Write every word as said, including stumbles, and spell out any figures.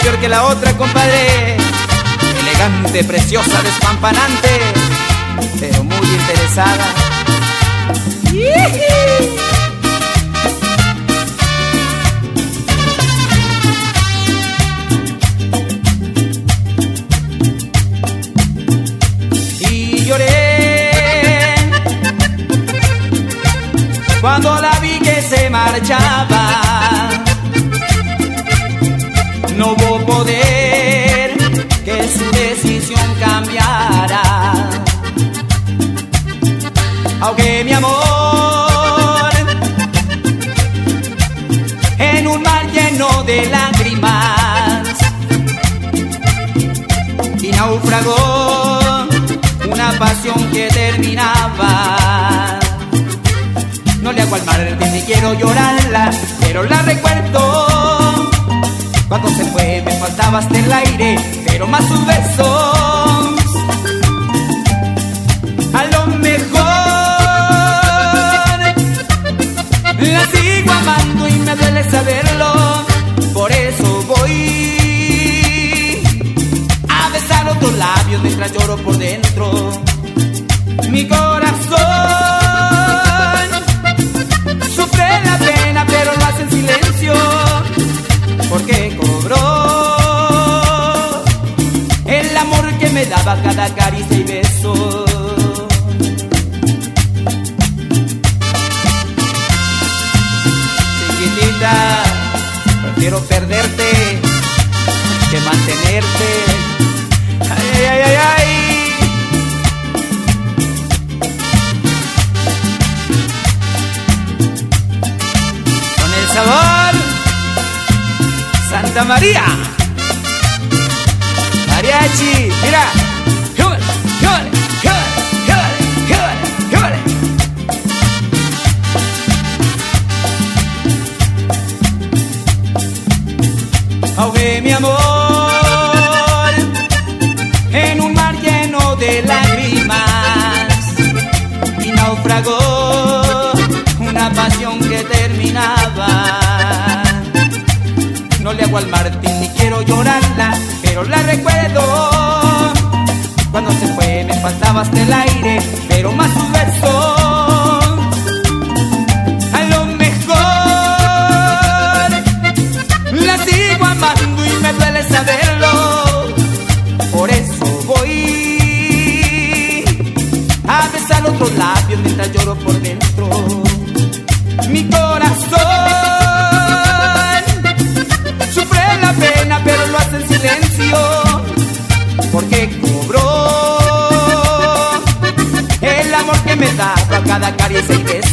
peor que la otra, compadre. Elegante, preciosa, despampanante, pero muy interesada. Y lloré cuando la vi que se marchaba. No hubo poder que su decisión cambiara. Aunque mi amor en un mar lleno de lágrimas y naufragó una pasión que terminaba. No le hago al mar ni quiero llorarla, pero la recuerdo. Cuando se fue me faltaba hasta el aire, pero más sus besos. A lo mejor la sigo amando y me duele saberlo. Por eso voy a besar otros labios mientras lloro por dentro. Mi corazón sufre la pena, pero lo hace en silencio, porque cobró el amor que me daba cada caricia y beso. Chiquitita, prefiero perderte que mantenerte. Ay, ay, ay, ay, ay. Con el sabor Santa María, mariachi, mira, júbale, júbale, júbale, júbale, júbale. Ahogué mi amor en un mar lleno de lágrimas y naufragó una pasión que terminaba. No le hago al Martín ni quiero llorarla, pero la recuerdo. Cuando se fue me faltaba hasta el aire, pero más sus besos. A lo mejor la sigo amando y me duele saberlo. Por eso voy a besar otros labios mientras lloro por dentro. Mi corazón pero lo hace en silencio, porque cobró el amor que me daba cada caricia y beso.